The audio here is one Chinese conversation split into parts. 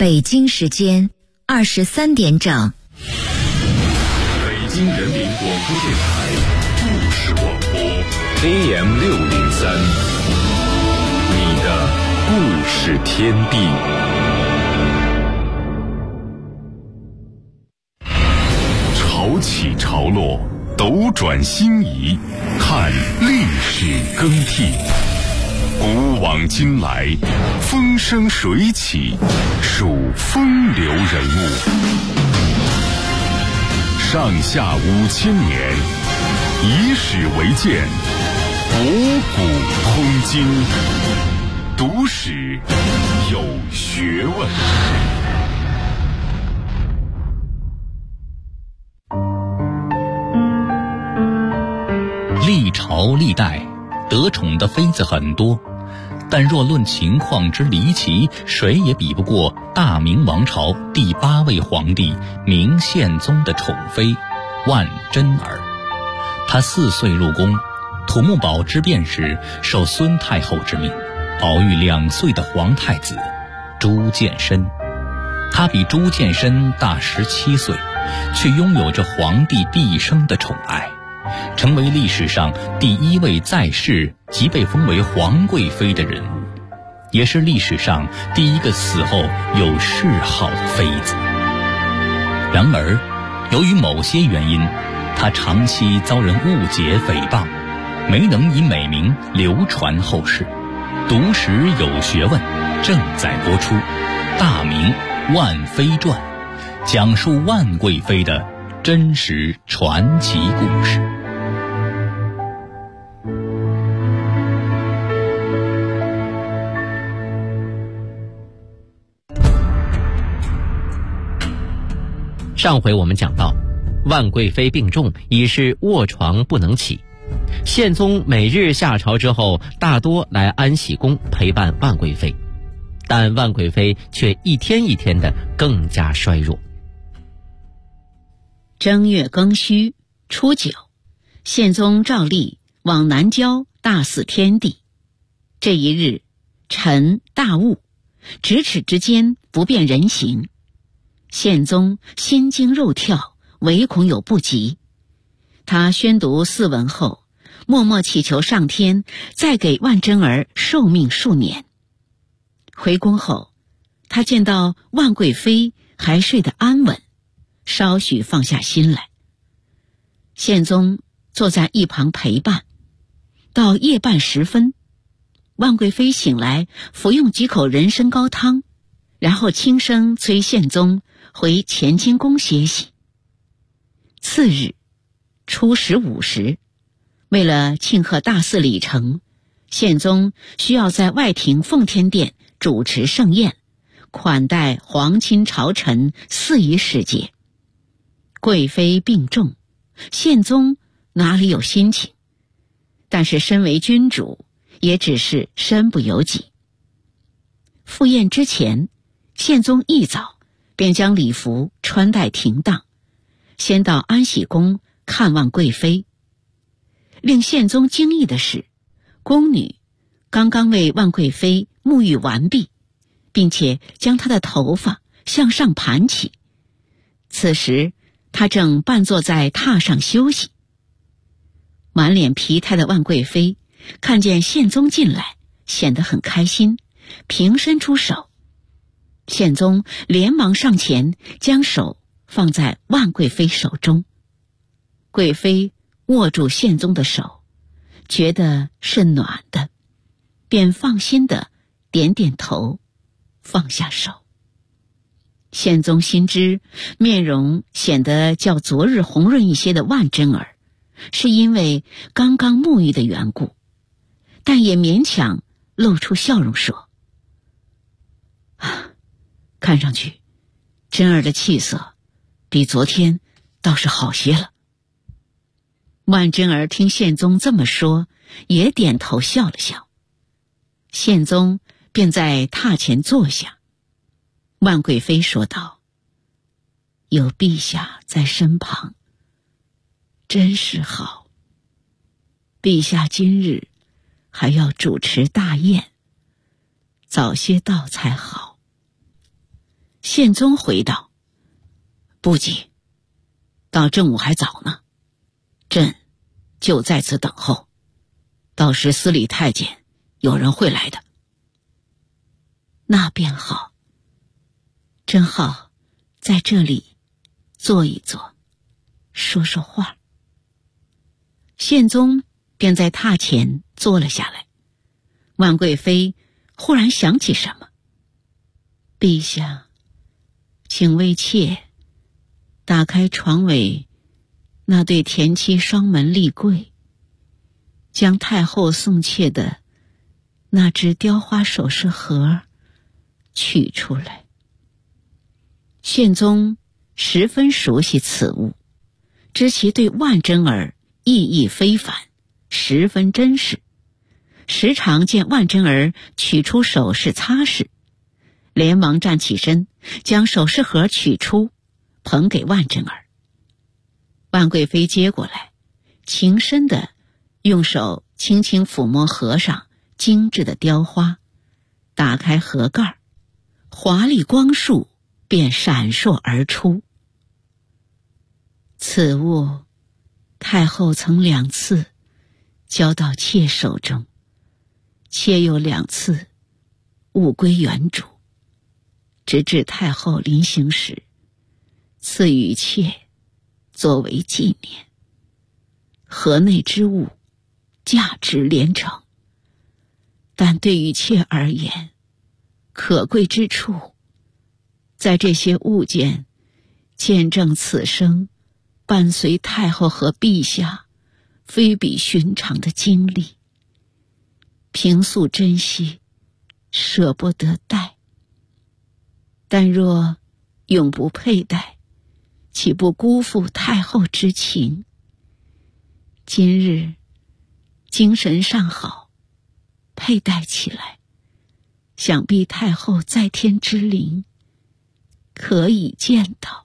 北京时间23点整。 北京人民广播电台故事广播 AM603，你的故事天地。潮起潮落，斗转星移，看历史更替。古往今来，风生水起，数风流人物。上下5000年，以史为鉴，博古通今，读史有学问。 历朝历代得宠的妃子很多，但若论情况之离奇，谁也比不过大明王朝第8位皇帝明宪宗的宠妃万贞儿。她4岁入宫，土木堡之变时受孙太后之命，保育2岁的皇太子朱见深。她比朱见深大17岁，却拥有着皇帝毕生的宠爱，成为历史上第1位在世即被封为皇贵妃的人物，也是历史上第1个死后有谥号的妃子。然而，由于某些原因，她长期遭人误解诽谤，没能以美名流传后世。读史有学问正在播出《大明万妃传》，讲述万贵妃的真实传奇故事。 上回我们讲到，万贵妃病重，已是卧床不能起。宪宗每日下朝之后，大多来安喜宫陪伴万贵妃，但万贵妃却一天一天的更加衰弱。 正月庚戌初9，宪宗诏立往南郊大祀天地。这一日，晨大雾，咫尺之间不辨人形。宪宗心惊肉跳，唯恐有不及。他宣读4文后，默默祈求上天再给万贞儿寿命数年。回宫后，他见到万贵妃还睡得安稳，稍许放下心来。宪宗坐在一旁陪伴，到夜半时分，万贵妃醒来，服用几口人参高汤，然后轻声催宪宗回乾清宫歇息。次日初15时，为了庆贺大祀礼成，宪宗需要在外廷奉天殿主持盛宴，款待皇亲朝臣4夷使节。贵妃病重，宪宗哪里有心情？但是身为君主，也只是身不由己。赴宴之前，宪宗一早便将礼服穿戴停当，先到安喜宫看望贵妃。令宪宗惊异的是，宫女刚刚为万贵妃沐浴完毕，并且将她的头发向上盘起。此时她正半坐在榻上休息。满脸疲态的万贵妃看见宪宗进来，显得很开心，平伸出手。宪宗连忙上前，将手放在万贵妃手中。贵妃握住宪宗的手，觉得是暖的，便放心地点点头，放下手。宪宗心知面容显得较昨日红润一些的万贞儿，是因为刚刚沐浴的缘故，但也勉强露出笑容说：看上去贞儿的气色比昨天倒是好些了。万贞儿听宪宗这么说，也点头笑了笑。宪宗便在榻前坐下。万贵妃说道：有陛下在身旁，真是好。陛下今日还要主持大宴，早些到才好。 宪宗回道：不急，到正午还早呢，朕就在此等候，到时司礼太监有人会来的。那便好，正好在这里坐一坐，说说话。宪宗便在榻前坐了下来。万贵妃忽然想起什么，陛下，请为妾打开床尾那对田七双门立柜，将太后送妾的那只雕花首饰盒取出来。宪宗十分熟悉此物，知其对万贞儿意义非凡，十分珍视，时常见万贞儿取出首饰擦拭，连忙站起身，将首饰盒取出，捧给万贞儿。万贵妃接过来，情深地用手轻轻抚摸盒上精致的雕花，打开盒盖，华丽光束便闪烁而出。此物太后曾2次交到妾手中，妾又2次物归原主，直至太后临行时赐予妾作为纪念。盒内之物价值连城，但对于妾而言，可贵之处在这些物件见证此生伴随太后和陛下非比寻常的经历，平素珍惜，舍不得戴，但若永不佩戴，岂不辜负太后之情？今日精神尚好，佩戴起来，想必太后在天之灵可以见到。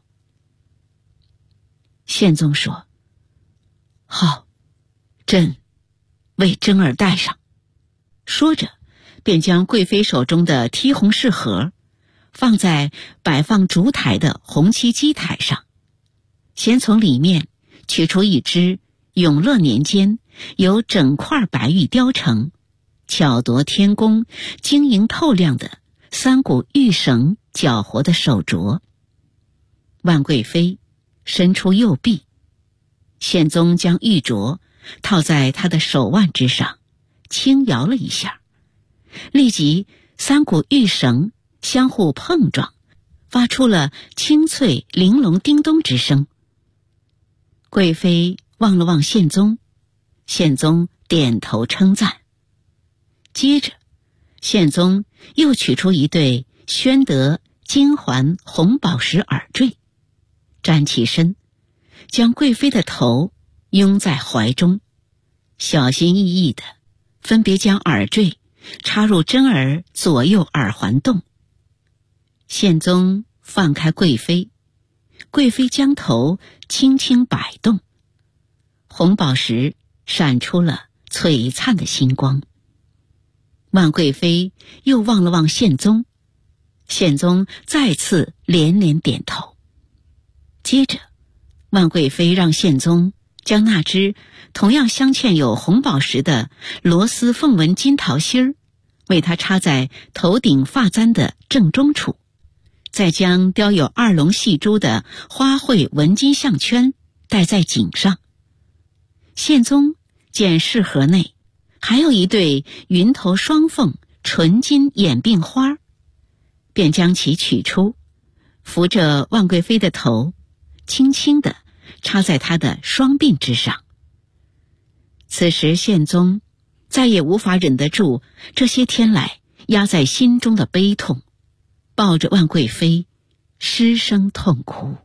宪宗说：好，朕为贞儿戴上。说着便将贵妃手中的剔红饰盒放在摆放烛台的红漆基台上，先从里面取出一只永乐年间由整块白玉雕成、巧夺天工、晶莹透亮的3股玉绳绞活的手镯。万贵妃伸出右臂，宪宗将玉镯套在他的手腕之上，轻摇了一下，立即3股玉绳相互碰撞，发出了清脆玲珑叮咚之声。贵妃望了望宪宗，宪宗点头称赞。接着宪宗又取出一对宣德金环红宝石耳坠，站起身，将贵妃的头拥在怀中，小心翼翼地分别将耳坠插入贞儿左右耳环洞。宪宗放开贵妃，贵妃将头轻轻摆动，红宝石闪出了璀璨的星光。万贵妃又望了望宪宗，宪宗再次连连点头。接着万贵妃让宪宗将那只同样镶嵌有红宝石的螺丝凤纹金桃心儿为他插在头顶发簪的正中处，再将雕有2龙戏珠的花卉纹金项圈戴在颈上。宪宗见饰盒内还有一对云头双凤纯金眼鬓花，便将其取出，扶着万贵妃的头，轻轻地插在她的双鬓之上。此时宪宗再也无法忍得住这些天来压在心中的悲痛，抱着万贵妃失声痛哭。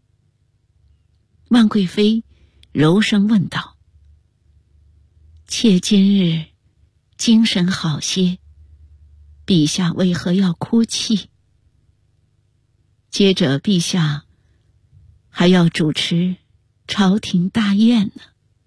万贵妃柔声问道：妾今日精神好些，陛下为何要哭泣？接着陛下还要主持朝廷大宴呢。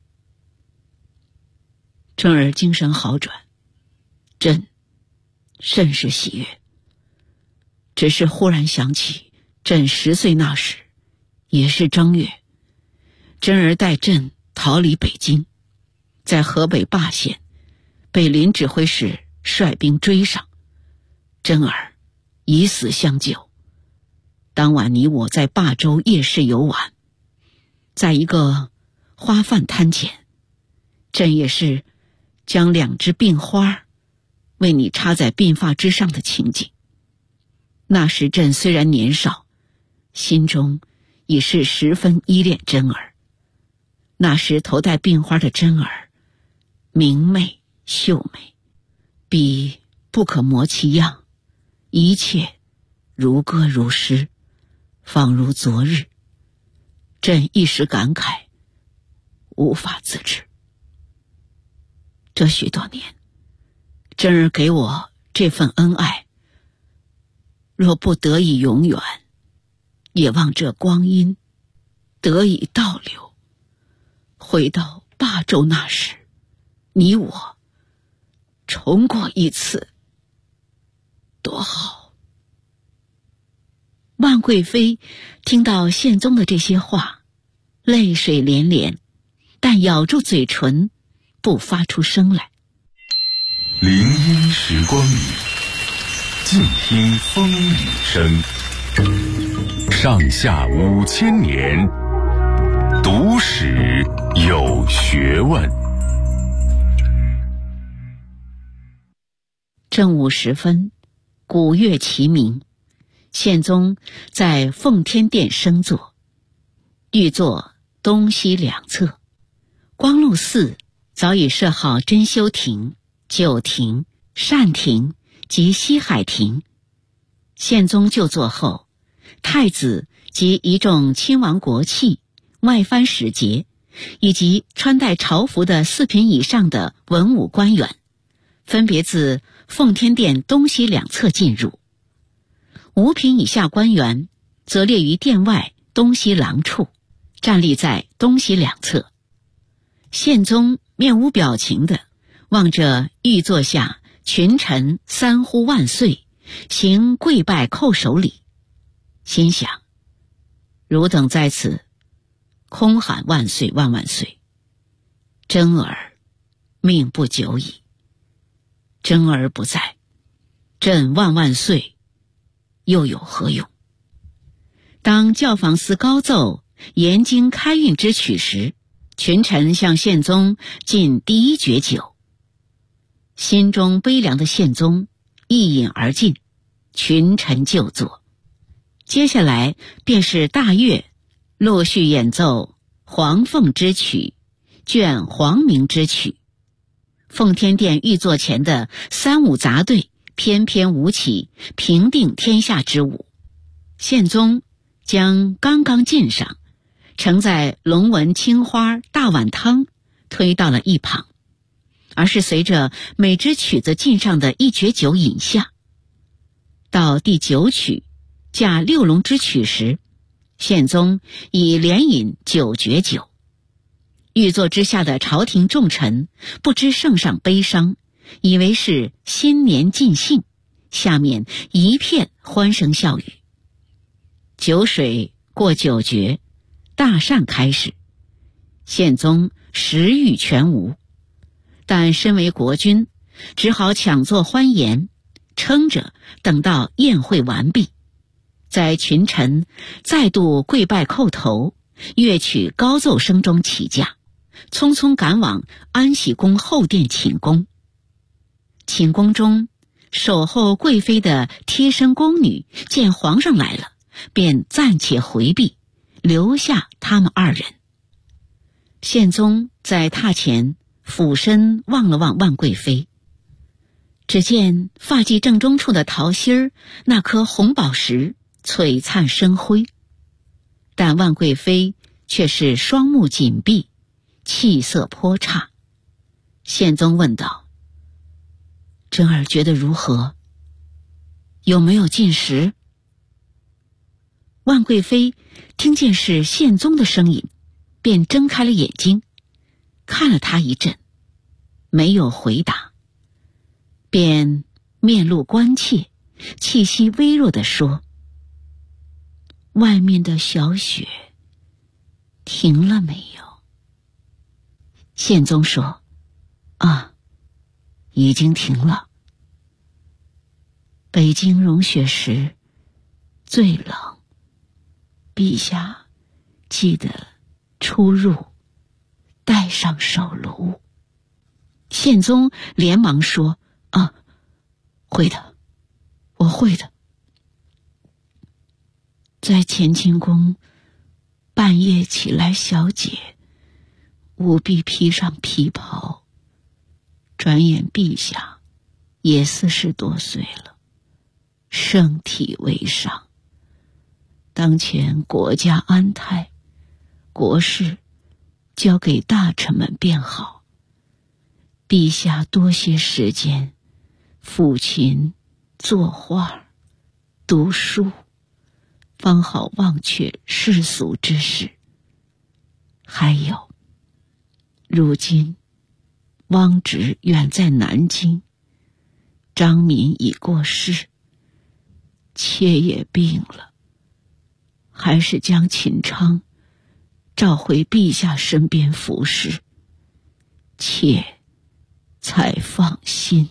贞儿精神好转，朕甚是喜悦。 只是忽然想起朕10岁那时，也是正月，真儿带朕逃离北京，在河北霸县被林指挥使率兵追上，真儿以死相救。当晚你我在霸州夜市游玩，在一个花饭摊前，朕也是将2只鬓花为你插在鬓发之上的情景。那时朕虽然年少，心中已是十分依恋真儿。那时头戴鬓花的真儿，明媚秀美，比不可磨其样，一切如歌如诗，仿如昨日。朕一时感慨，无法自制。这许多年，真儿给我这份恩爱，若不得以永远，也望这光阴得以倒流，回到霸州那时，你我重过一次，多好。万贵妃听到宪宗的这些话，泪水连连，但咬住嘴唇，不发出声来。 林荫时光里，静听风雨声。上下5000年，读史有学问。 正午时分，鼓乐齐鸣，宪宗在奉天殿升座，御座东西两侧。光禄寺早已设好珍馐亭、九亭、善亭及西海亭。宪宗就座后，太子及一众亲王国戚、外藩使节，以及穿戴朝服的4品以上的文武官员，分别自奉天殿东西两侧进入。5品以下官员则列于殿外东西廊处，站立在东西两侧。宪宗面无表情地望着御座下群臣3呼万岁，行跪拜叩首礼，心想：汝等在此空喊万岁万万岁，真儿命不久矣。真儿不在，朕万万岁又有何用？当教坊司高奏延经开运之曲时，群臣向宪宗进第一爵酒。心中悲凉的宪宗一饮而尽，群臣就坐。接下来便是大乐陆续演奏黄凤之曲、卷黄明之曲。奉天殿御座前的3舞杂队翩翩舞起平定天下之舞。宪宗将刚刚进上盛在龙纹青花大碗汤推到了一旁，而是随着每支曲子进上的一爵酒饮下。到第9曲驾6龙之曲时，宪宗已连饮9爵酒。御座之下的朝廷重臣不知圣上悲伤，以为是新年尽兴，下面一片欢声笑语。酒水过9爵，大善开始，宪宗食欲全无，但身为国君，只好抢作欢颜，撑着等到宴会完毕，在群臣再度跪拜叩头、乐曲高奏声中起驾，匆匆赶往安喜宫后殿寝宫。寝宫中，守候贵妃的贴身宫女见皇上来了，便暂且回避，留下他们2人。宪宗在榻前俯身望了望万贵妃，只见发髻正中处的桃心儿那颗红宝石璀璨生辉，但万贵妃却是双目紧闭，气色颇差。宪宗问道：真儿觉得如何？有没有进食？万贵妃听见是宪宗的声音，便睁开了眼睛，看了他一阵，没有回答，便面露关切， 气息微弱地说：“外面的小雪停了没有？”宪宗说：“啊，已经停了。北京融雪时最冷，陛下记得出入带上手炉。”宪宗连忙说：“啊，会的，我会的。”在乾清宫半夜起来小解，务必披上皮袍。转眼陛下也40多岁了，圣体为上。当前国家安泰，国事交给大臣们便好。陛下多些时间抚琴、作画、读书，方好忘却世俗之事。还有，如今汪直远在南京，张敏已过世，妾也病了，还是将秦昌召回陛下身边服侍，妾才放心。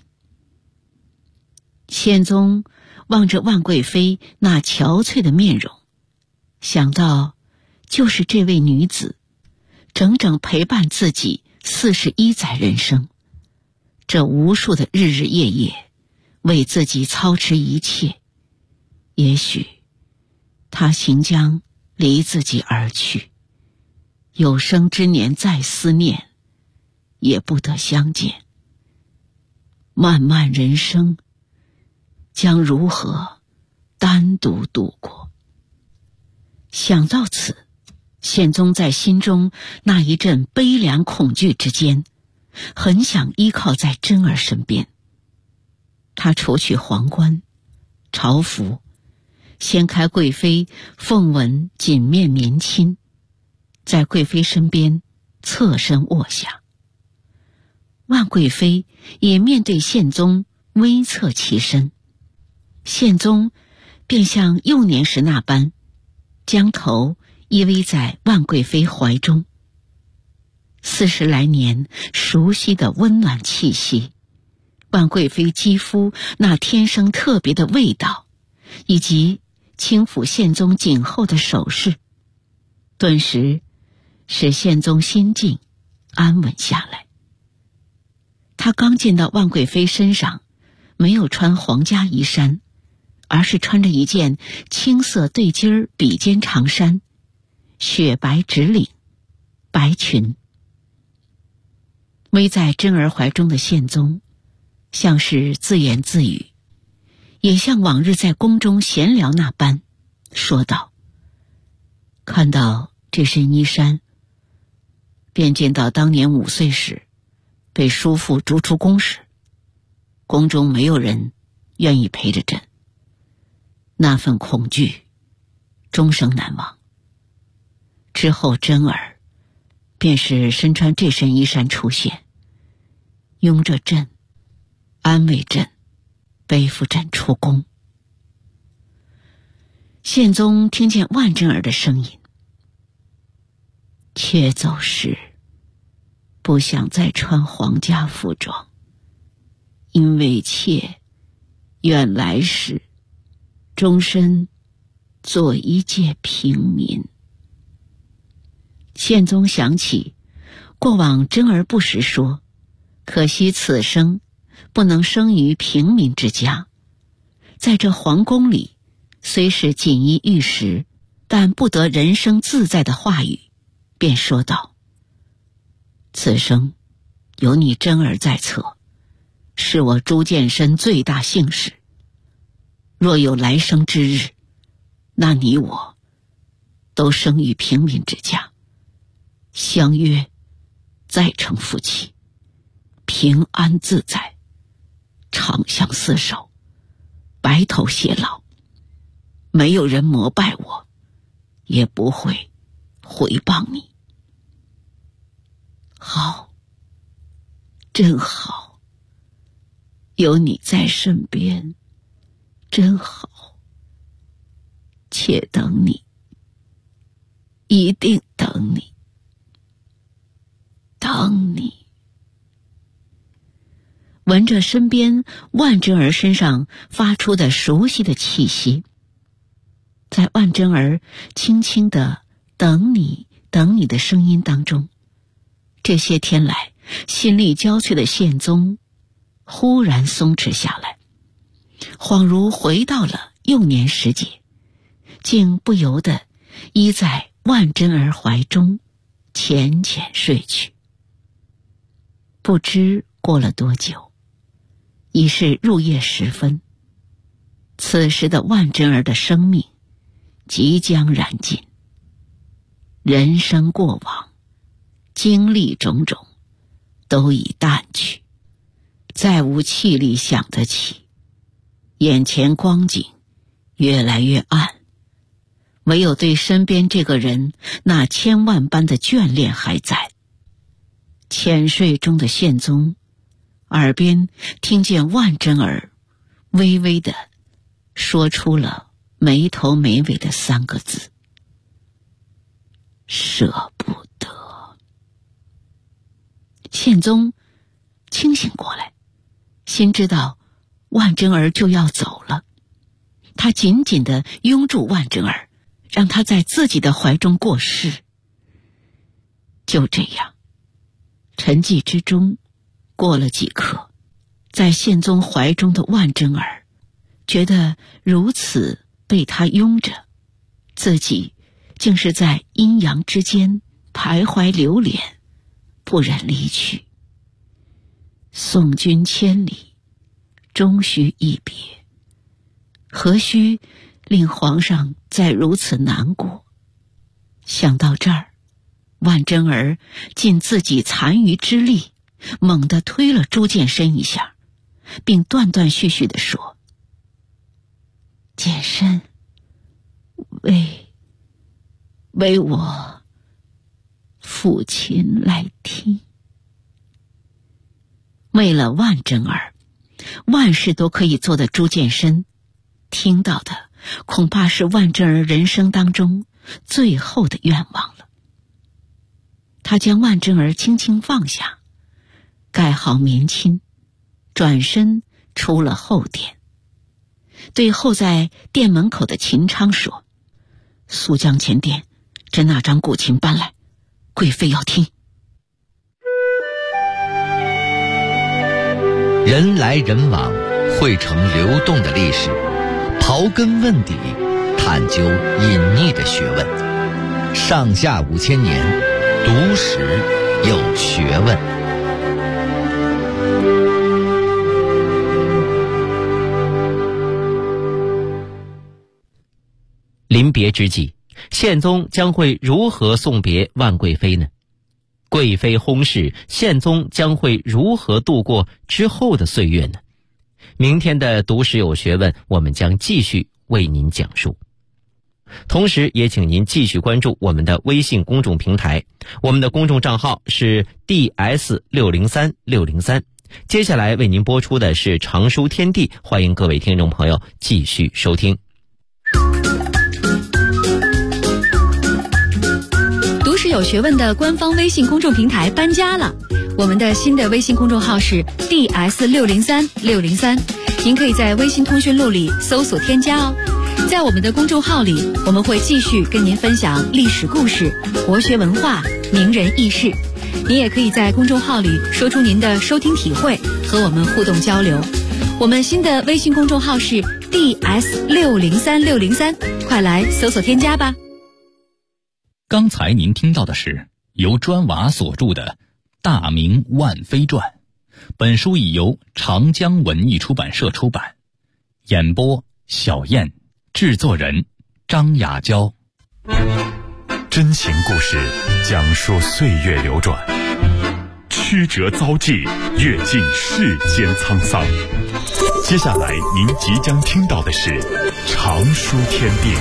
宪宗望着万贵妃那憔悴的面容，想到就是这位女子整整陪伴自己41载人生，这无数的日日夜夜为自己操持一切，也许她行将离自己而去，有生之年再思念也不得相见。漫漫人生将如何单独度过？想到此，宪宗在心中那一阵悲凉恐惧之间，很想依靠在真儿身边。他除去皇冠、朝服，掀开贵妃凤纹锦面棉衾，在贵妃身边侧身卧下。万贵妃也面对宪宗微侧其身，宪宗便像幼年时那般，将头依偎在万贵妃怀中。40来年熟悉的温暖气息，万贵妃肌肤那天生特别的味道，以及轻抚宪宗颈后的手势，顿时使宪宗心境安稳下来。他刚见到万贵妃身上没有穿皇家衣衫，而是穿着一件青色对襟比肩长衫，雪白直领，白裙。偎在真儿怀中的宪宗像是自言自语，也像往日在宫中闲聊那般说道：“看到这身衣衫，便见到当年5岁时被叔父逐出宫时，宫中没有人愿意陪着朕，那份恐惧终生难忘。之后真儿便是身穿这身衣衫出现，拥着朕，安慰朕，背负朕出宫。”宪宗听见万真儿的声音：“妾走时不想再穿皇家服装，因为妾愿来世终身做一介平民。”宪宗想起过往真儿不时说，可惜此生不能生于平民之家，在这皇宫里虽是锦衣玉食，但不得人生自在的话语，便说道：“此生有你真儿在侧，是我朱见深最大幸事。若有来生之日，那你我都生于平民之家，相约再成夫妻，平安自在，长相厮守，白头偕老。没有人膜拜我，也不会回报你。好，真好，有你在身边， 真好，且等你，一定等你，等你。闻着身边万贞儿身上发出的熟悉的气息，在万贞儿轻轻的等你等你的声音当中，这些天来心力交瘁的宪宗忽然松弛下来，恍如回到了幼年时节，竟不由得依在万贞儿怀中浅浅睡去。不知过了多久，已是入夜时分，此时的万贞儿的生命即将燃尽，人生过往，经历种种，都已淡去，再无气力想得起，眼前光景越来越暗，唯有对身边这个人那千万般的眷恋还在。浅睡中的宪宗耳边听见万贞儿微微地说出了没头没尾的3个字：舍不得。宪宗清醒过来，心知道万贞儿就要走了，他紧紧地拥住万贞儿，让她在自己的怀中过世。就这样，沉寂之中过了几刻，在宪宗怀中的万贞儿觉得如此被他拥着，自己竟是在阴阳之间徘徊流连，不忍离去。送君千里，终须一别，何须令皇上再如此难过？想到这儿，万贞儿尽自己残余之力，猛地推了朱见深一下，并断断续续地说：见深，为我抚琴来听。为了万贞儿，万事都可以做的朱见深，听到的恐怕是万贞儿人生当中最后的愿望了。他将万贞儿轻轻放下，盖好棉衾，转身出了后殿，对候在殿门口的秦昌说：速将前殿这那张古琴搬来，贵妃要听。 人来人往，汇成流动的历史，刨根问底，探究隐匿的学问。上下5000年，读史有学问。 临别之际，宪宗将会如何送别万贵妃呢？贵妃薨逝，宪宗将会如何度过之后的岁月呢？明天的读史有学问，我们将继续为您讲述。同时也请您继续关注我们的微信公众平台，我们的公众账号是 DS603603。接下来为您播出的是常书天地，欢迎各位听众朋友继续收听。 读史有学问的官方微信公众平台搬家了，我们的新的微信公众号是 DS603603，您可以在微信通讯录里搜索添加哦。在我们的公众号里，我们会继续跟您分享历史故事、国学文化、名人轶事。您也可以在公众号里说出您的收听体会，和我们互动交流。我们新的微信公众号是 DS603603，快来搜索添加吧。 刚才您听到的是由砖瓦所著的《大明万妃传》，本书已由长江文艺出版社出版。演播小燕，制作人张雅娇。 真情故事讲述岁月流转，曲折遭际，阅尽世间沧桑。接下来您即将听到的是常书天地。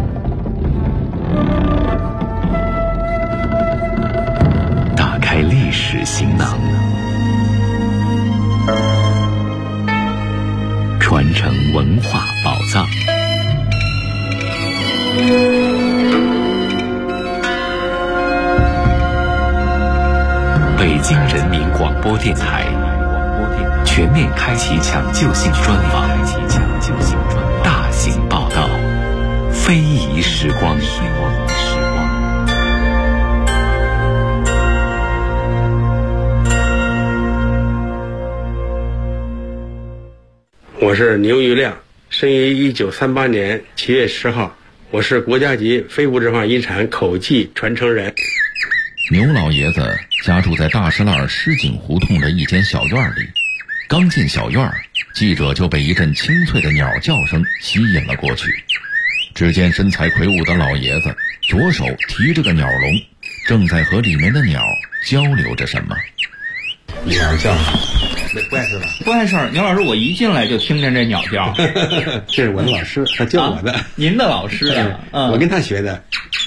打开历史行囊，传承文化宝藏。北京人民广播电台全面开启抢救性专访，大型报道，非遗时光。 我是牛玉亮，生于1938年7月10号，我是国家级非物质文化遗产口技传承人。 牛老爷子家住在大石栏狮井胡同的一间小院里，刚进小院，记者就被一阵清脆的鸟叫声吸引了过去。只见身材魁梧的老爷子左手提着个鸟笼，正在和里面的鸟交流着什么。 鸟叫，不碍事吧？ 不碍事。牛老师，我一进来就听见这鸟叫。 这是我的老师，他教我的。 您的老师啊？ 我跟他学的。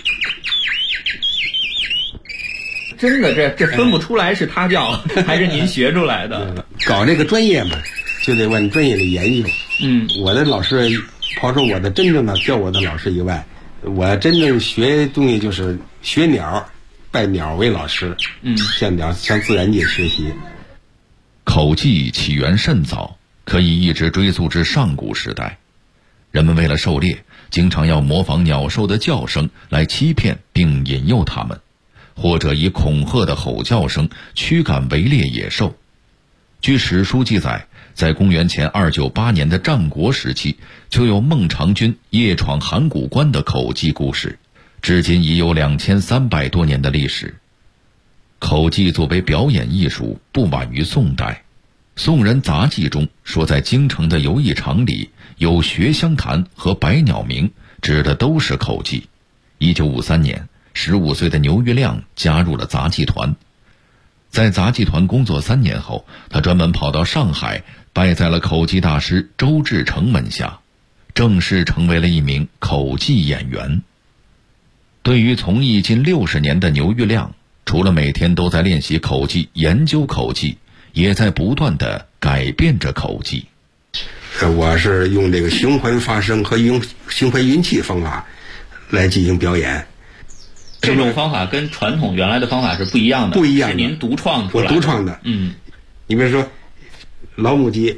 真的，这分不出来是他叫还是您学出来的。 搞这个专业嘛，就得往专业里研究。我的老师，抛出我的真正的教我的老师以外，我真正学东西就是学鸟，拜鸟为老师。向自然界学习。 口技起源甚早，可以一直追溯至上古时代。人们为了狩猎，经常要模仿鸟兽的叫声来欺骗并引诱它们，或者以恐吓的吼叫声驱赶围猎野兽。据史书记载，在公元前298年的战国时期，就有孟尝君夜闯函谷关的口技故事，至今已有2300多年的历史。口技作为表演艺术，不晚于宋代。宋人杂记中说，在京城的游艺场里有学香坛和百鸟鸣，指的都是口技。1953年，15岁的牛玉亮加入了杂技团。在杂技团工作3年后，他专门跑到上海，拜在了口技大师周志成门下，正式成为了一名口技演员。对于从艺近60年的牛玉亮，除了每天都在练习口技、研究口技，也在不断地改变着口技。 我是用这个循环发声和用循环运气方法来进行表演。 这种方法跟传统原来的方法是不一样的， 不一样的， 是您独创出来的。 我独创的。你比如说老母鸡，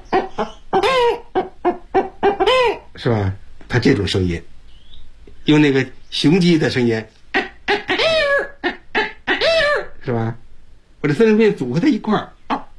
是吧？它这种声音，用那个雄鸡的声音，是吧？我这三声变组合在一块儿，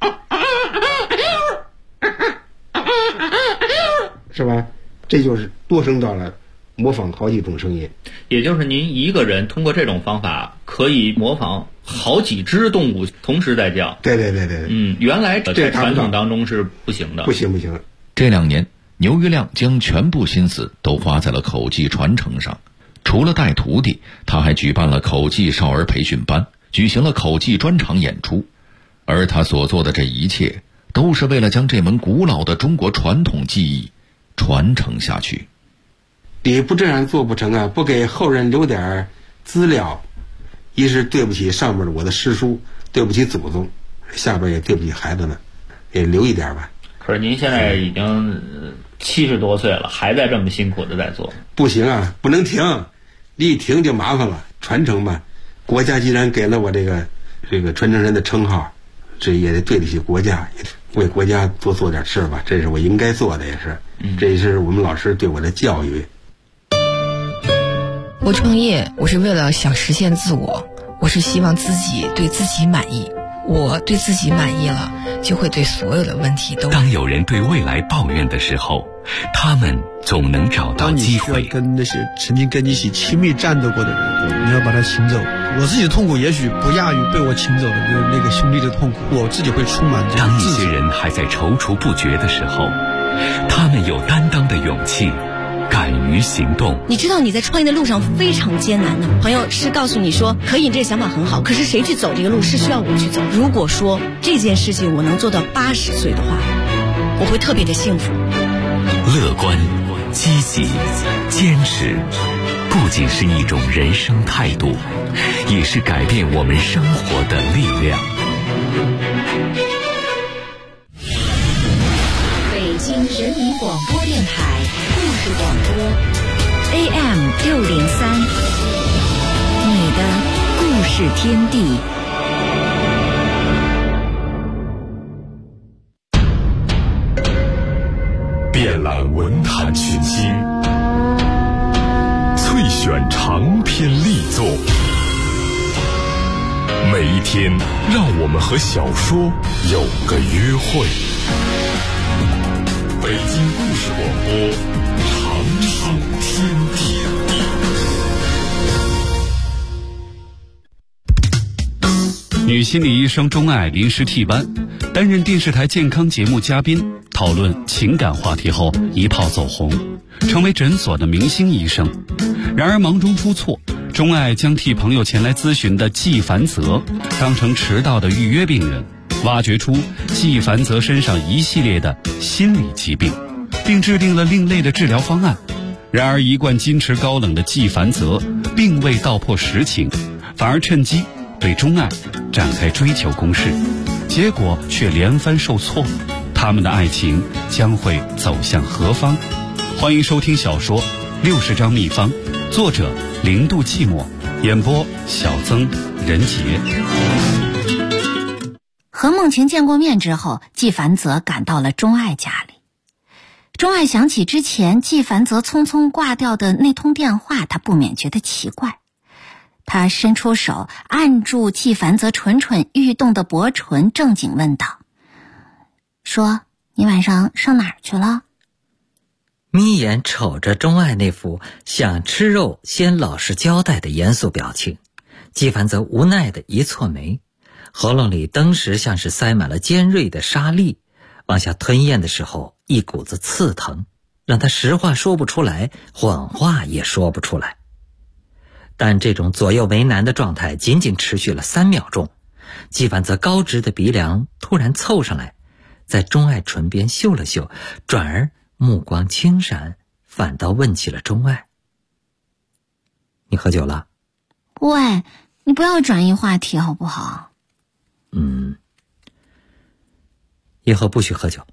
是吧？这就是多声道了，模仿好几种声音。 也就是您一个人通过这种方法可以模仿好几只动物同时在叫。 对。 原来在传统当中是不行的。 不行。 这2年，牛玉亮将全部心思都花在了口技传承上。除了带徒弟，他还举办了口技少儿培训班，举行了口技专场演出。而他所做的这一切，都是为了将这门古老的中国传统技艺传承下去。 你不这样做不成啊，不给后人留点资料，一是对不起上面的我的师叔，对不起祖宗，下边也对不起孩子们，也留一点吧。 可是您现在已经70多岁了，还在这么辛苦的在做。 不行啊，不能停，你一停就麻烦了。传承吧，国家既然给了我这个传承人的称号，这也得对得起国家，也为国家多做点事吧，这是我应该做的，也是，这也是我们老师对我的教育。 我创业，我是为了想实现自我，我是希望自己对自己满意。我对自己满意了，就会对所有的问题都。 当有人对未来抱怨的时候，他们总能找到机会。 当你需要跟那些曾经跟你一起亲密战斗过的人，你要把他请走。我自己的痛苦也许不亚于被我请走的那个兄弟的痛苦，我自己会充满这种当一些人还在踌躇不决的时候，他们有担当的勇气，敢于行动。 你知道你在创业的路上非常艰难的，朋友是告诉你说可以，这个想法很好，可是谁去走这个路是需要我去走。如果说这件事情我能做到80岁的话，我会特别的幸福。 乐观、积极、坚持， 不仅是一种人生态度，也是改变我们生活的力量。 北京人民广播电台故事广播 AM603，你的故事天地。 遍览文坛群星，萃选长篇力作，每一天让我们和小说有个约会。北京故事广播，长寿天地。 女心理医生钟爱临时替班，担任电视台健康节目嘉宾，讨论情感话题后一炮走红，成为诊所的明星医生。然而忙中出错，钟爱将替朋友前来咨询的季凡泽当成迟到的预约病人，挖掘出季凡泽身上一系列的心理疾病，并制定了另类的治疗方案。然而一贯矜持高冷的季凡泽并未道破实情，反而趁机对钟爱展开追求攻势，结果却连番受挫。他们的爱情将会走向何方？欢迎收听小说《60张秘方》，作者0度寂寞，演播小曾、任杰。 和梦晴见过面之后，季凡泽赶到了钟爱家里。钟爱想起之前季凡泽匆匆挂掉的那通电话，他不免觉得奇怪。他伸出手按住季凡泽蠢蠢欲动的薄唇，正经问道：说你晚上上哪儿去了？ 眯眼瞅着钟爱那副想吃肉先老实交代的严肃表情，季凡泽无奈的一蹙眉，喉咙里当时像是塞满了尖锐的沙粒，往下吞咽的时候一股子刺疼，让他实话说不出来，谎话也说不出来。但这种左右为难的状态仅仅持续了3秒钟，季凡泽高直的鼻梁突然凑上来，在钟爱唇边嗅了嗅，转而目光轻闪，反倒问起了钟爱：你喝酒了？ 喂，你不要转移话题好不好？ 以后不许喝酒。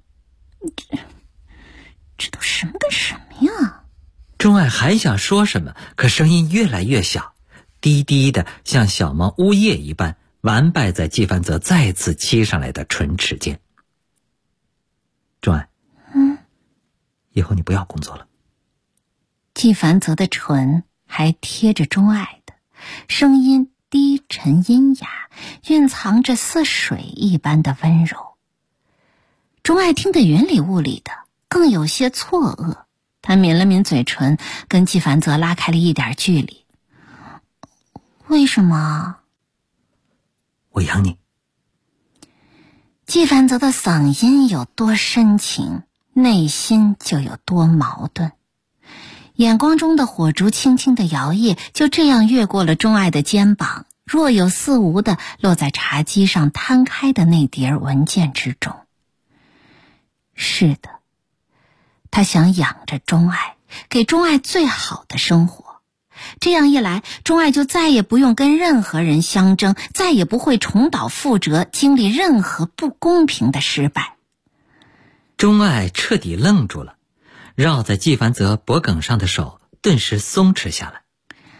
这都什么跟什么呀？ 钟爱还想说什么，可声音越来越小，低低的像小猫呜咽一般，完败在季凡泽再次欺上来的唇齿间。钟爱，以后你不要工作了。 季凡泽的唇还贴着钟爱的，声音低沉阴雅，蕴藏着似水一般的温柔。钟爱听得云里雾里的，更有些错愕。他抿了抿嘴唇，跟季凡泽拉开了一点距离。为什么？ 我养你。 季凡泽的嗓音有多深情，内心就有多矛盾。眼光中的火烛轻轻的摇曳，就这样越过了钟爱的肩膀，若有似无地落在茶几上摊开的那叠文件之中。是的，他想养着钟爱，给钟爱最好的生活。这样一来，钟爱就再也不用跟任何人相争，再也不会重蹈覆辙，经历任何不公平的失败。 钟爱彻底愣住了，绕在季凡泽脖颈上的手顿时松弛下来。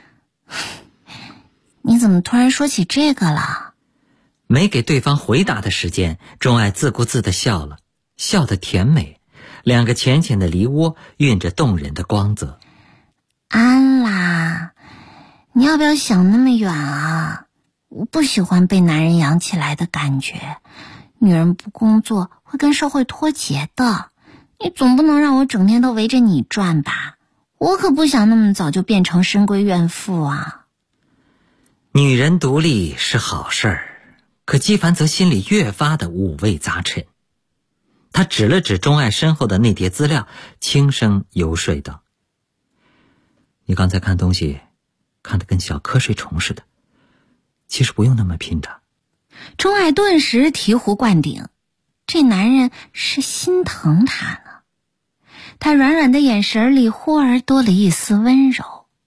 你怎么突然说起这个了？ 没给对方回答的时间，钟爱自顾自地笑了，笑得甜美，两个浅浅的梨窝蕴着动人的光泽。 安啦，你要不要想那么远啊？我不喜欢被男人养起来的感觉，女人不工作会跟社会脱节的。你总不能让我整天都围着你转吧？我可不想那么早就变成深闺怨妇啊。 女人独立是好事儿，可季凡泽心里越发的五味杂陈。他指了指钟爱身后的那叠资料，轻声游说道：你刚才看东西看得跟小瞌睡虫似的，其实不用那么拼的。 钟爱顿时醍醐灌顶，这男人是心疼他呢。他软软的眼神里忽而多了一丝温柔。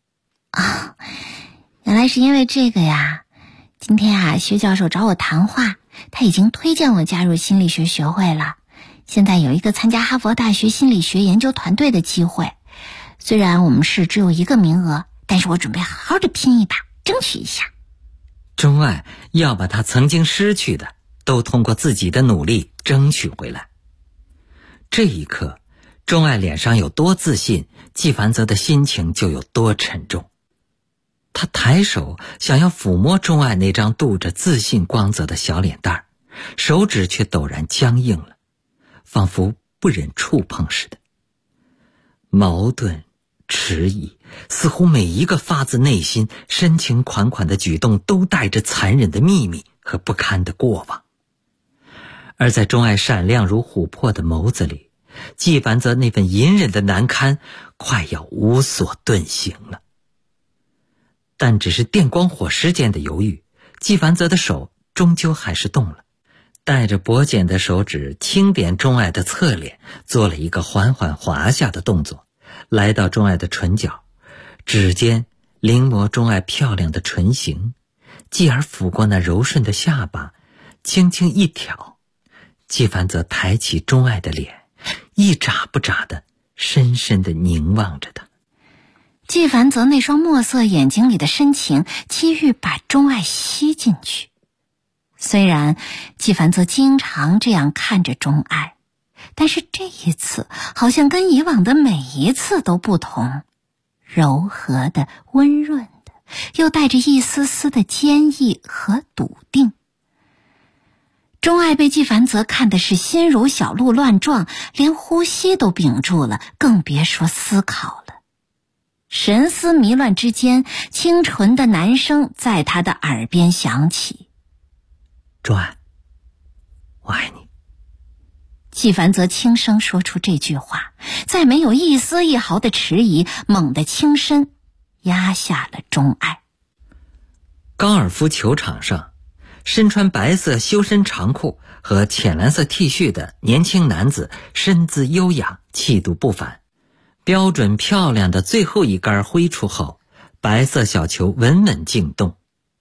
啊，原来是因为这个呀。今天啊，薛教授找我谈话，他已经推荐我加入心理学学会了。现在有一个参加哈佛大学心理学研究团队的机会，虽然我们市只有1个名额，但是我准备好好的拼一把，争取一下。 钟爱要把他曾经失去的都通过自己的努力争取回来。这一刻，钟爱脸上有多自信，纪梵泽的心情就有多沉重。他抬手想要抚摸钟爱那张镀着自信光泽的小脸蛋，手指却陡然僵硬了，仿佛不忍触碰似的。矛盾、迟疑，似乎每一个发自内心、深情款款的举动都带着残忍的秘密和不堪的过往。而在钟爱闪亮如琥珀的眸子里，纪梵泽那份隐忍的难堪快要无所遁形了。但只是电光火石间的犹豫，纪梵泽的手终究还是动了，带着薄茧的手指轻点钟爱的侧脸，做了一个缓缓滑下的动作，来到钟爱的唇角，指尖临摹钟爱漂亮的唇形，继而抚过那柔顺的下巴，轻轻一挑。纪梵泽抬起钟爱的脸，一眨不眨地深深地凝望着他。 纪梵泽那双墨色眼睛里的深情几欲把钟爱吸进去。虽然纪梵泽经常这样看着钟爱，但是这一次好像跟以往的每一次都不同，柔和的、温润的，又带着一丝丝的坚毅和笃定。钟爱被纪梵泽看的是心如小鹿乱撞，连呼吸都屏住了，更别说思考了。神思迷乱之间，清纯的男声在他的耳边响起： 钟爱，我爱你。 纪梵泽轻声说出这句话，再没有一丝一毫的迟疑，猛地轻身压下了钟爱。 高尔夫球场上，身穿白色修身长裤和浅蓝色 T 恤的年轻男子身姿优雅，气度不凡。标准漂亮的最后一杆挥出后，白色小球稳稳进洞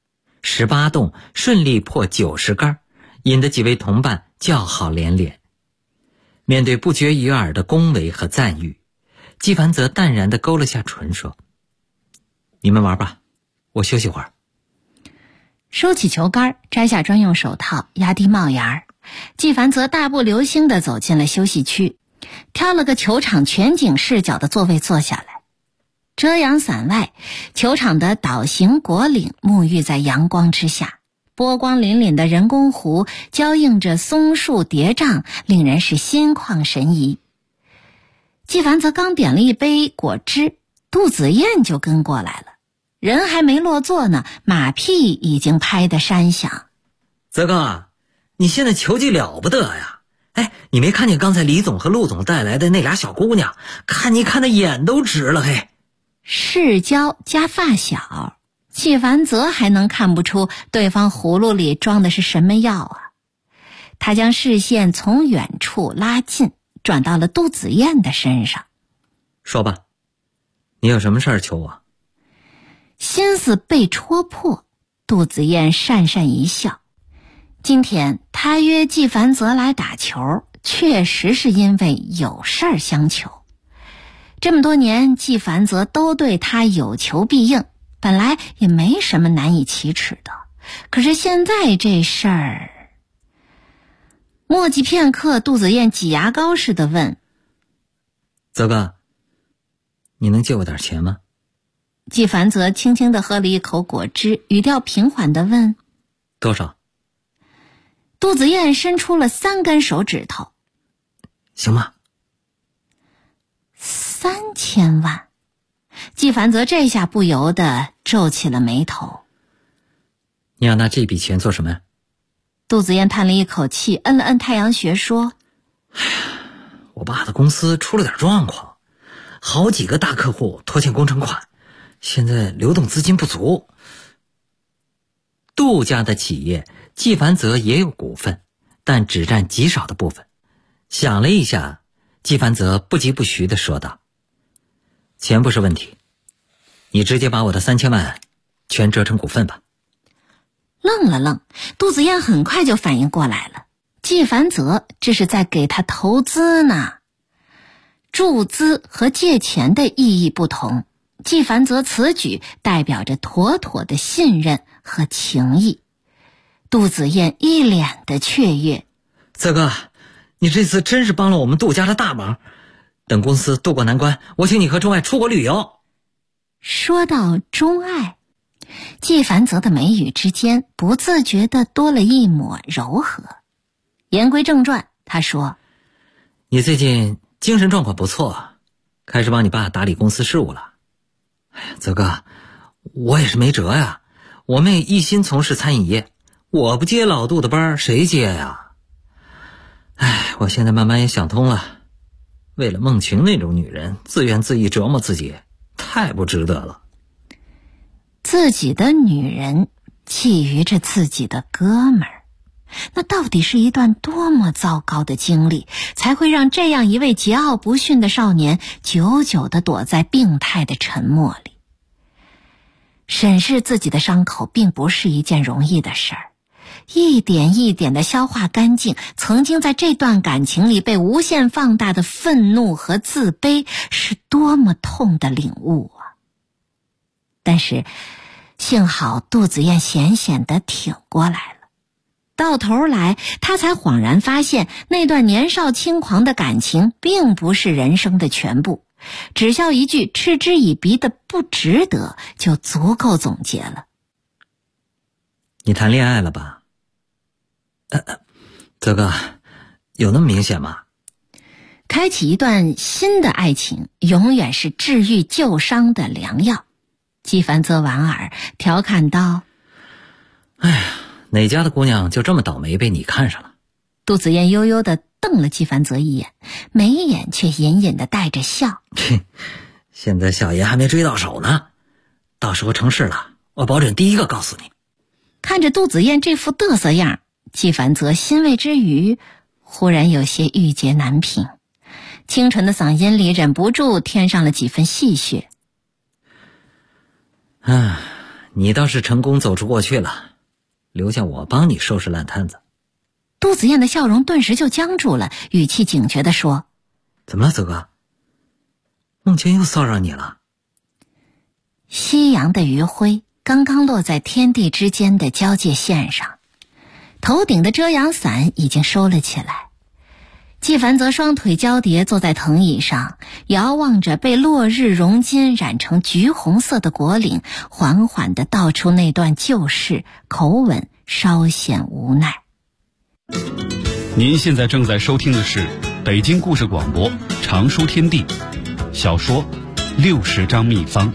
，18洞顺利破90杆，引得几位同伴叫好连连。面对不绝于耳的恭维和赞誉，纪梵泽淡然地勾了下唇说：你们玩吧，我休息会儿。 收起球杆，摘下专用手套，压低帽檐儿，纪梵泽大步流星地走进了休息区，挑了个球场全景视角的座位坐下来。遮阳伞外，球场的岛形果岭沐浴在阳光之下，波光粼粼的人工湖交映着松树叠嶂，令人是心旷神怡。纪梵泽刚点了一杯果汁，杜子燕就跟过来了，人还没落座呢，马屁已经拍得山响。 泽哥，你现在球技了不得呀！哎，你没看见刚才李总和陆总带来的那俩小姑娘，看你看的眼都直了嘿。 世交加发小，纪梵泽还能看不出对方葫芦里装的是什么药啊？他将视线从远处拉近，转到了杜子燕的身上。 说吧，你有什么事儿求我？ 心思被戳破，杜子燕讪讪一笑。今天他约纪梵泽来打球，确实是因为有事儿相求。这么多年，纪梵泽都对他有求必应，本来也没什么难以启齿的。可是现在这事儿……墨迹片刻，杜子燕挤牙膏似的问： 泽哥，你能借我点钱吗？ 纪梵泽轻轻地喝了一口果汁，语调平缓地问： 多少？ 杜子燕伸出了3根手指头。 行吗 ？3000万。纪梵泽这下不由得皱起了眉头。 你要拿这笔钱做什么呀？ 杜子燕叹了一口气，摁了摁太阳穴说： 我爸的公司出了点状况，好几个大客户拖欠工程款，现在流动资金不足。杜家的企业纪梵泽也有股份，但只占极少的部分。想了一下，纪梵泽不疾不徐地说道：钱不是问题， 你直接把我的3000万全折成股份吧。 愣了愣，杜子燕很快就反应过来了，季凡泽这是在给他投资呢。注资和借钱的意义不同，季凡泽此举代表着妥妥的信任和情谊。杜子燕一脸的雀跃。 泽哥，你这次真是帮了我们杜家的大忙，等公司渡过难关，我请你和钟爱出国旅游。 说到钟爱，季凡泽的眉宇之间不自觉地多了一抹柔和。言归正传，他说， 你最近精神状况不错，开始帮你爸打理公司事务了。泽哥，我也是没辙呀，我妹一心从事餐饮业，我不接老杜的班谁接呀？我现在慢慢也想通了，为了梦晴那种女人自怨自艾折磨自己，太不值得了。 自己的女人觊觎着自己的哥们儿，那到底是一段多么糟糕的经历，才会让这样一位桀骜不驯的少年久久地躲在病态的沉默里？审视自己的伤口并不是一件容易的事儿，一点一点地消化干净曾经在这段感情里被无限放大的愤怒和自卑，是多么痛的领悟啊！但是幸好杜子燕险险地挺过来了，到头来她才恍然发现，那段年少轻狂的感情并不是人生的全部，只需要一句嗤之以鼻的不值得就足够总结了。 你谈恋爱了吧？泽哥，有那么明显吗？ 开启一段新的爱情永远是治愈旧伤的良药。季凡泽莞尔调侃道， 哪家的姑娘就这么倒霉被你看上了？ 杜子燕悠悠地瞪了季凡泽一眼，眉眼却隐隐地带着笑。 现在小爷还没追到手呢，到时候成事了，我保准第一个告诉你。 看着杜子燕这副嘚瑟样，季凡泽欣慰之余忽然有些郁结难平，清纯的嗓音里忍不住添上了几分戏谑。 你倒是成功走出过去了，留下我帮你收拾烂摊子。 杜子燕的笑容顿时就僵住了，语气警觉地说， 怎么了泽哥？梦晴又骚扰你了？ 夕阳的余晖刚刚落在天地之间的交界线上，头顶的遮阳伞已经收了起来。季凡泽双腿交叠坐在藤椅上，遥望着被落日熔金染成橘红色的果岭，缓缓地道出那段旧事，口吻稍显无奈。 您现在正在收听的是北京故事广播长书天地小说60张秘方。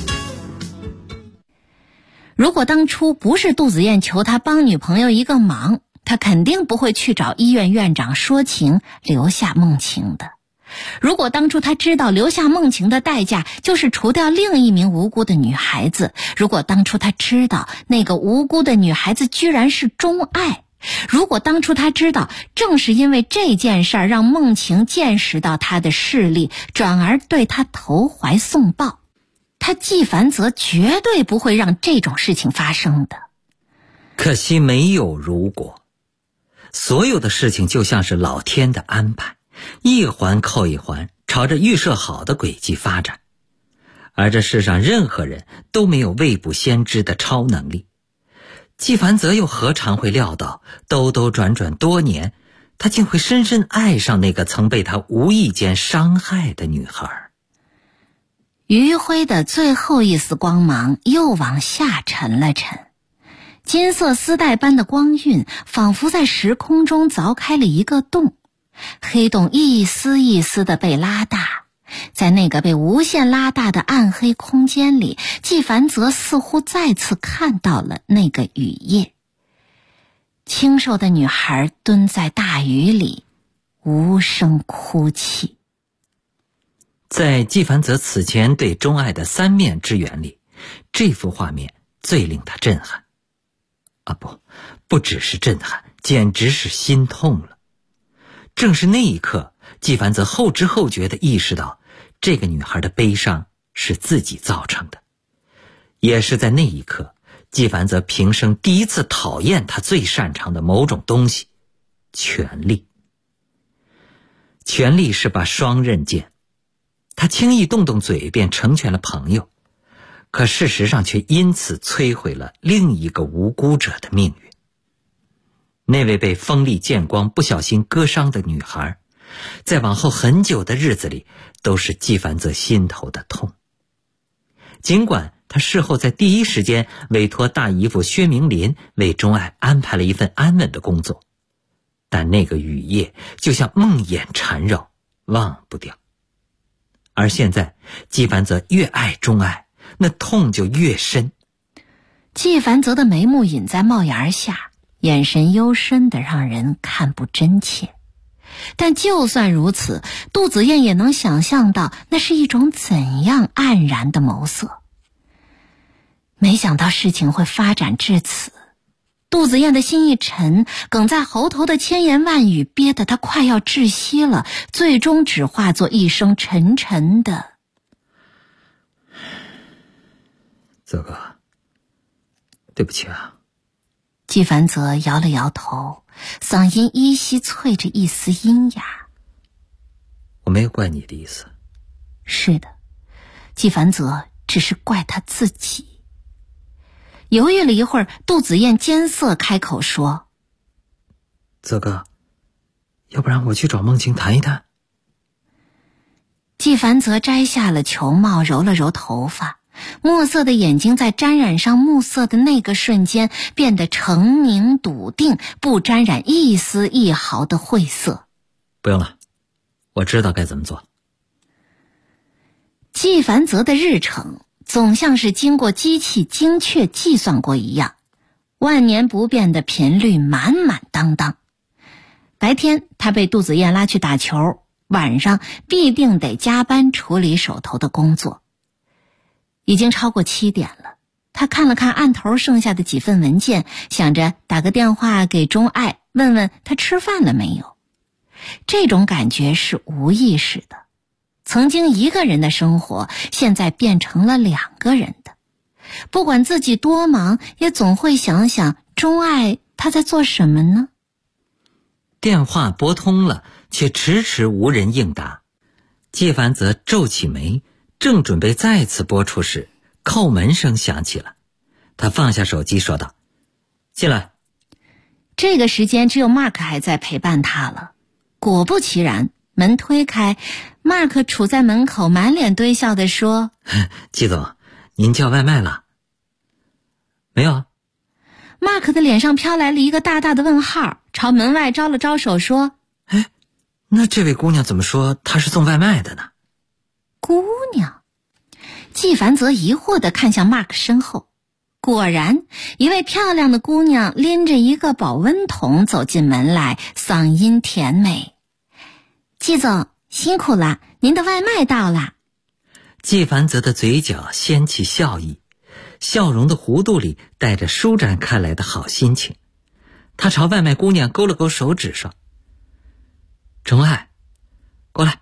如果当初不是杜子燕求他帮女朋友一个忙，他肯定不会去找医院院长说情留下梦晴的。如果当初他知道留下梦晴的代价就是除掉另一名无辜的女孩子，如果当初他知道那个无辜的女孩子居然是钟爱，如果当初他知道正是因为这件事儿让梦晴见识到他的势力，转而对他投怀送抱，他季凡泽绝对不会让这种事情发生的。 可惜没有如果，所有的事情就像是老天的安排，一环扣一环，朝着预设好的轨迹发展。而这世上任何人都没有未卜先知的超能力，季凡泽又何尝会料到，兜兜转转多年，他竟会深深爱上那个曾被他无意间伤害的女孩。 余晖的最后一丝光芒又往下沉了沉，金色丝带般的光晕仿佛在时空中凿开了一个洞，黑洞一丝一丝地被拉大，在那个被无限拉大的暗黑空间里，季凡泽似乎再次看到了那个雨夜。清瘦的女孩蹲在大雨里，无声哭泣。 在季凡泽此前对钟爱的3面之缘里，这幅画面最令他震撼。不只是震撼，简直是心痛了。正是那一刻，季凡泽后知后觉地意识到，这个女孩的悲伤是自己造成的， 也是在那一刻，纪梵泽平生第一次讨厌他最擅长的某种东西——权力。权力是把双刃剑，他轻易动动嘴便成全了朋友，可事实上却因此摧毁了另一个无辜者的命运。那位被锋利剑光不小心割伤的女孩，在往后很久的日子里都是纪梵泽心头的痛。尽管他事后在第一时间委托大姨夫薛明林为钟爱安排了一份安稳的工作，但那个雨夜就像梦魇缠绕，忘不掉。而现在纪梵泽越爱钟爱，那痛就越深。 纪梵泽的眉目隐在帽檐下，眼神幽深的让人看不真切。但就算如此，杜子燕也能想象到那是一种怎样黯然的眸色。没想到事情会发展至此，杜子燕的心一沉，哽在喉头的千言万语憋得她快要窒息了，最终只化作一声沉沉的 “泽哥，对不起啊。” 纪梵泽摇了摇头，嗓音依稀啐着一丝阴哑。 “我没有怪你的意思。”“ 是的，纪梵泽只是怪他自己。”犹豫了一会儿，杜子燕艰涩开口说：“ 泽哥，要不然我去找梦晴谈一谈。” 纪梵泽摘下了球帽，揉了揉头发，墨色的眼睛在沾染上木色的那个瞬间变得澄明笃定，不沾染一丝一毫的晦涩。 “不用了，我知道该怎么做。” 纪梵泽的日程总像是经过机器精确计算过一样，万年不变的频率满满当当。白天他被杜子燕拉去打球，晚上必定得加班处理手头的工作。已经超过7点了，他看了看案头剩下的几份文件，想着打个电话给钟爱，问问他吃饭了没有。这种感觉是无意识的，曾经一个人的生活，现在变成了2个人的。不管自己多忙，也总会想想钟爱他在做什么呢？ 电话拨通了，却迟迟无人应答。纪梵泽皱起眉，正准备再次拨出时，叩门声响起了。他放下手机说道：“进来。” 这个时间只有 Mark 还在陪伴他了。果不其然，门推开， Mark 杵在门口，满脸堆笑地说：“ 季总，您叫外卖了？”“没有啊。” Mark 的脸上飘来了一个大大的问号，朝门外招了招手说：“ 哎，那这位姑娘怎么说她是送外卖的呢？”“ 姑娘？”纪梵泽疑惑地看向 Mark 身后，果然一位漂亮的姑娘拎着一个保温桶走进门来，嗓音甜美：“季总，辛苦了，您的外卖到了。” 纪梵泽的嘴角掀起笑意，笑容的弧度里带着舒展开来的好心情。他朝外卖姑娘勾了勾手指说：“钟爱，过来。”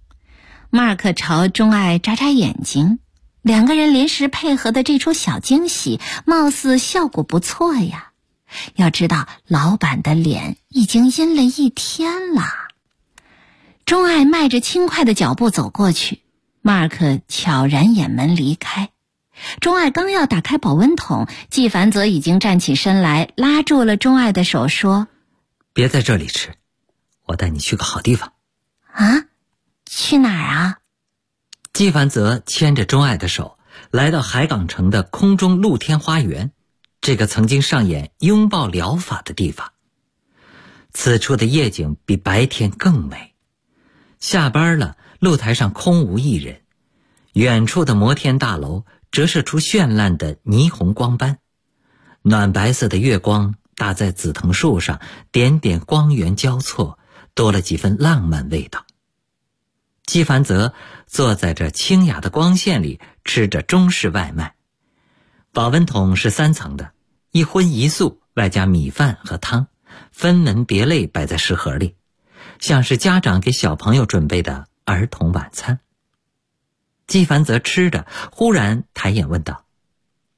Mark 朝钟爱眨眨眼睛，2个人临时配合的这出小惊喜，貌似效果不错呀。要知道，老板的脸已经阴了1天了。钟爱迈着轻快的脚步走过去， Mark 悄然掩门离开。钟爱刚要打开保温桶，纪梵泽已经站起身来，拉住了钟爱的手说：“ 别在这里吃，我带你去个好地方。”“ 啊？去哪儿啊？” 纪梵泽牵着钟爱的手，来到海港城的空中露天花园，这个曾经上演拥抱疗法的地方。此处的夜景比白天更美。下班了，露台上空无一人，远处的摩天大楼折射出绚烂的霓虹光斑，暖白色的月光打在紫藤树上，点点光源交错，多了几分浪漫味道。纪梵泽坐在这清雅的光线里，吃着中式外卖。保温桶是3层的，一荤一素，外加米饭和汤，分门别类摆在食盒里，像是家长给小朋友准备的儿童晚餐。纪梵泽吃着，忽然抬眼问道：“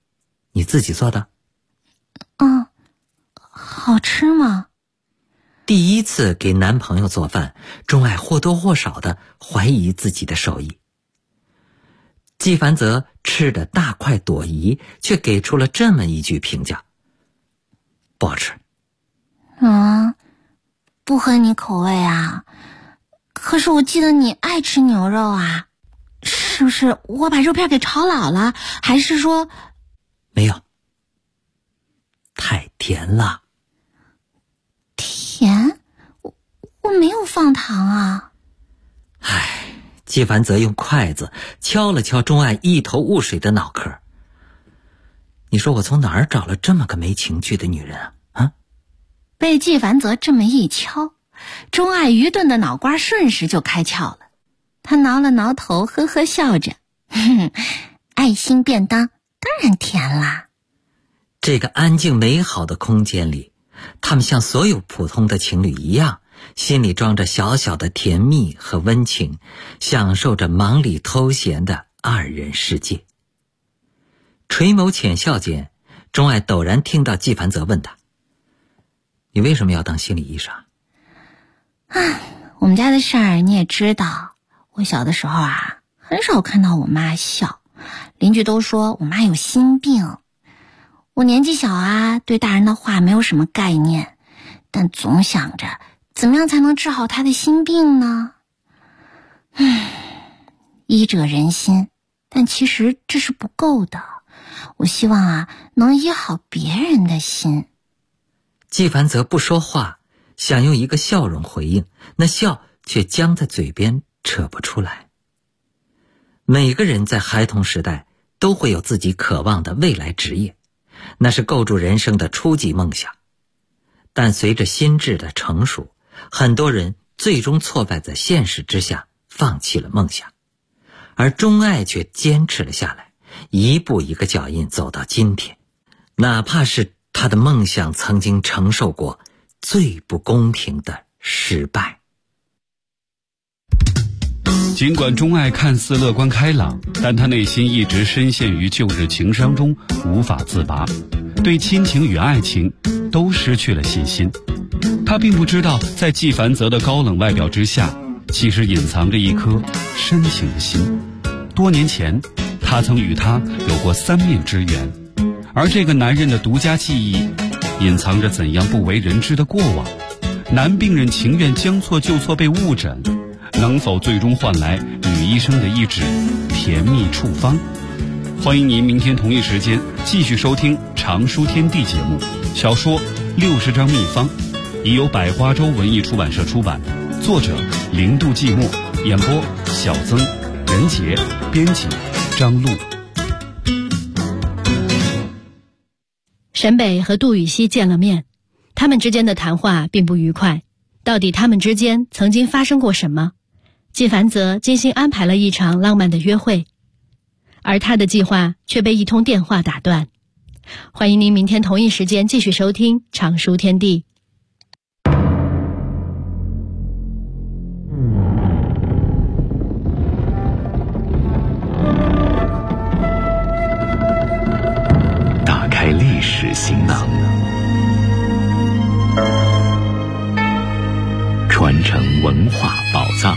你自己做的？ 好吃吗？ 第一次给男朋友做饭，钟爱或多或少的怀疑自己的手艺。纪凡泽吃得大快朵颐，却给出了这么一句评价：不好吃。 不合你口味啊？可是我记得你爱吃牛肉啊，是不是我把肉片给炒老了？还是说…… 没有，太甜了。 甜？我没有放糖啊。 纪凡泽用筷子敲了敲钟爱一头雾水的脑壳。你说我从哪儿找了这么个没情趣的女人啊？ 被纪凡泽这么一敲，钟爱愚钝的脑瓜瞬时就开窍了。他挠了挠头，呵呵笑着，爱心便当当然甜啦。 这个安静美好的空间里，他们像所有普通的情侣一样，心里装着小小的甜蜜和温情，享受着忙里偷闲的二人世界。垂眸浅笑间，钟爱陡然听到纪凡泽问他：你为什么要当心理医生？ 我们家的事儿你也知道，我小的时候很少看到我妈笑，邻居都说我妈有心病。我年纪小对大人的话没有什么概念，但总想着怎么样才能治好她的心病呢？医者仁心，但其实这是不够的。我希望能医好别人的心。 纪凡泽不说话，想用一个笑容回应，那笑却僵在嘴边，扯不出来。每个人在孩童时代都会有自己渴望的未来职业，那是构筑人生的初级梦想。但随着心智的成熟，很多人最终挫败在现实之下，放弃了梦想。而钟爱却坚持了下来，一步一个脚印走到今天。哪怕是他的梦想曾经承受过最不公平的失败。 尽管钟爱看似乐观开朗，但他内心一直深陷于旧日情伤中，无法自拔，对亲情与爱情都失去了信心。他并不知道，在纪凡泽的高冷外表之下，其实隐藏着一颗深情的心。多年前，他曾与他有过3面之缘，而这个男人的独家记忆，隐藏着怎样不为人知的过往。男病人情愿将错就错被误诊，能否最终换来女医生的一纸甜蜜处方？欢迎您明天同一时间继续收听常书天地节目。小说60张秘方已由百花洲文艺出版社出版，作者零度寂寞，演播小曾、任杰，编辑张璐。 沈北和杜雨熙见了面，他们之间的谈话并不愉快。到底他们之间曾经发生过什么？纪凡泽精心安排了一场浪漫的约会，而他的计划却被一通电话打断。欢迎您明天同一时间继续收听常书天地。 打开历史行囊，传承文化宝藏。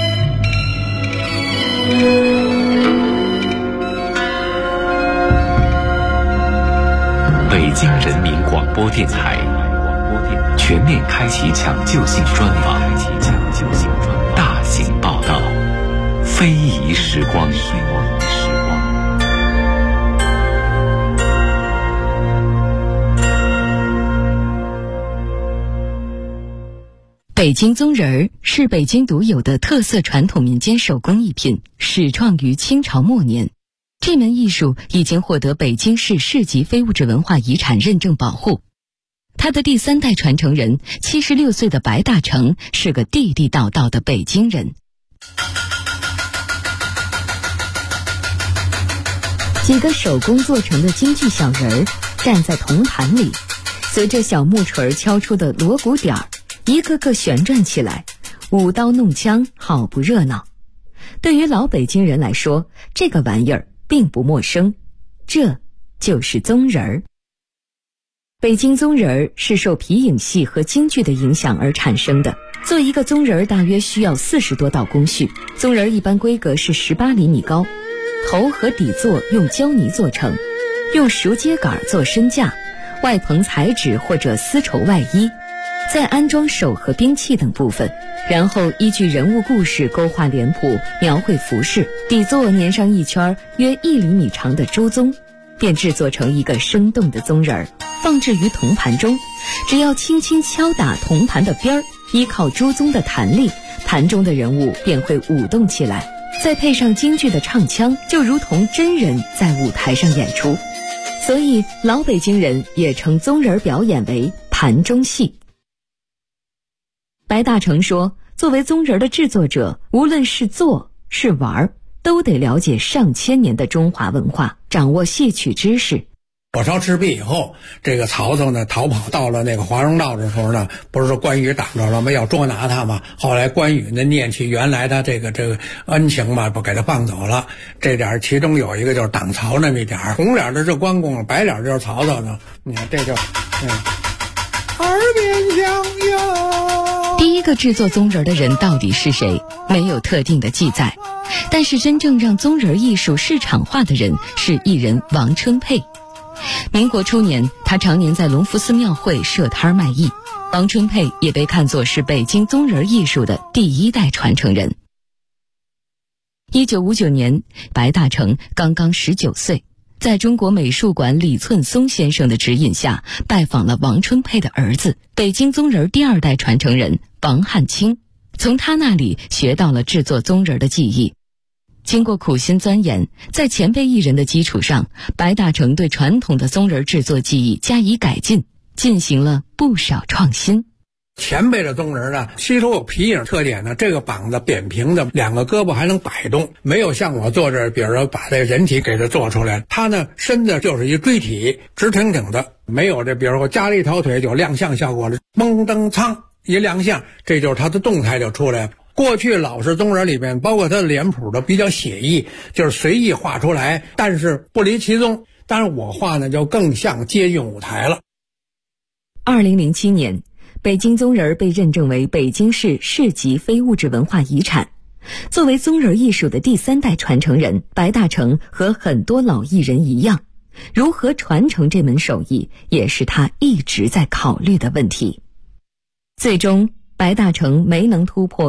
北京人民广播电台全面开启抢救性专访，大型报道，非遗时光。 北京宗人儿是北京独有的特色传统民间手工艺品，始创于清朝末年。这门艺术已经获得北京市市级非物质文化遗产认证保护。他的第3代传承人76岁的白大成是个地地道道的北京人。几个手工做成的京剧小人儿站在铜盘里，随着小木锤敲出的锣鼓点儿，一个个旋转起来，舞刀弄枪，好不热闹。对于老北京人来说，这个玩意儿并不陌生，这就是宗人儿。北京宗人儿是受皮影戏和京剧的影响而产生的。做一个宗人儿大约需要40多道工序。宗人儿一般规格是18厘米高，头和底座用胶泥做成，用熟秸秆做身架，外棚彩纸或者丝绸外衣，再安装手和兵器等部分，然后依据人物故事勾画脸谱，描绘服饰，底座粘上一圈约1厘米长的朱宗，便制作成一个生动的宗人儿，放置于铜盘中。只要轻轻敲打铜盘的边儿，依靠朱宗的弹力，盘中的人物便会舞动起来，再配上京剧的唱腔，就如同真人在舞台上演出。所以老北京人也称宗人表演为盘中戏。白大成说，作为宗人的制作者，无论是做是玩，都得了解上千年的中华文化，掌握戏曲知识。 火烧赤壁以后，这个曹操呢逃跑到了那个华容道的时候呢，不是说关羽挡着了吗？要捉拿他嘛。后来关羽呢念起原来他这个恩情嘛，不给他放走了。这点其中有一个就是挡曹那么一点，红脸的是关公，白脸就是曹操呢。你看这就耳边响哟。 第一个制作宗人的人到底是谁？没有特定的记载。但是真正让宗人艺术市场化的人是艺人王春佩。民国初年，他常年在隆福寺庙会设摊卖艺。王春佩也被看作是北京宗人艺术的第一代传承人。1959年，白大成刚刚19岁，在中国美术馆李寸松先生的指引下，拜访了王春佩的儿子，北京宗人第2代传承人王汉卿，从他那里学到了制作宗人的技艺。经过苦心钻研，在前辈艺人的基础上，白大成对传统的宗人制作技艺加以改进，进行了不少创新。 前辈的宗人呢，吸收有皮影特点呢，这个膀子扁平的，2个胳膊还能摆动，没有像我做这，比如说把这人体给它做出来，他呢身子就是一锥体，直挺挺的，没有这比如说加了一条腿就亮相效果了，蹦蹬苍一亮相，这就是他的动态就出来了。过去老式宗人里面，包括他的脸谱的比较写意，就是随意画出来，但是不离其宗。但是我画呢，就更像接近舞台了。 2007年，北京宗人被认证为北京市市级非物质文化遗产。作为宗人艺术的第3代传承人，白大成和很多老艺人一样，如何传承这门手艺，也是他一直在考虑的问题。最终，白大成没能突破